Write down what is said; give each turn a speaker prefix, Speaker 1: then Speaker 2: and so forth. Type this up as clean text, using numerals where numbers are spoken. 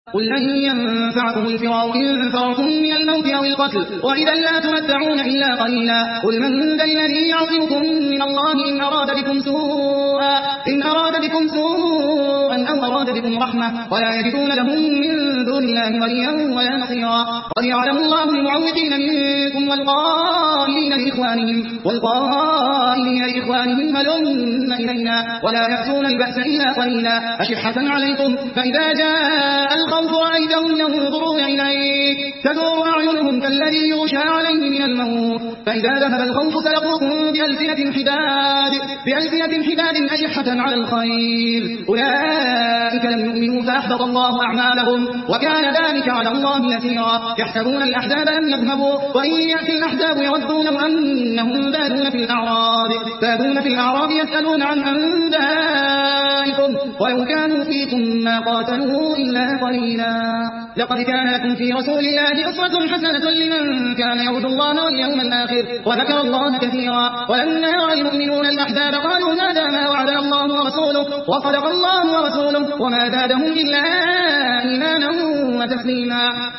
Speaker 1: قل لن ينفعكم الفرار إن فررتم من الموت أو القتل وإذا لا تمتعون إلا قليلا قل من ذا الذي يعصمكم من الله إن أراد بكم سوءا أو أراد بكم رحمة ولا يجدون لهم من دون الله وليا ولا نصيرا قد يعلم الله المعوقين منكم والقائلين لإخوانهم هلم إلينا ولا يأتون البأس إلا قليلا أشحة عليكم فإذا جاء الخوف رأيتهم ينظرون إليك تدور أعينهم كالذي يغشى عليه من الموت فإذا ذهب الخوف سلقوكم بألسنة حداد أشحة على الخير أولئك لم يؤمنوا فأحبط الله أعمالهم وكان ذلك على الله يسيرا يحسبون الأحزاب لم يذهبوا وإن يأتي الأحزاب يودون لو أنهم بادون في الأعراب يسألون عن أنبائكم ولو كانوا فيكم ما قاتلوا إلا قليلا لقد كان لكم في رسول الله أسوة حسنة لمن كان يرجو الله واليوم الآخر وذكر الله كثيرا ولما يرى المؤمنون الأحزاب قالوا هذا ما وعدنا الله ورسوله وصدق الله ورسوله وما زادهم إلا إيمانا وتسليما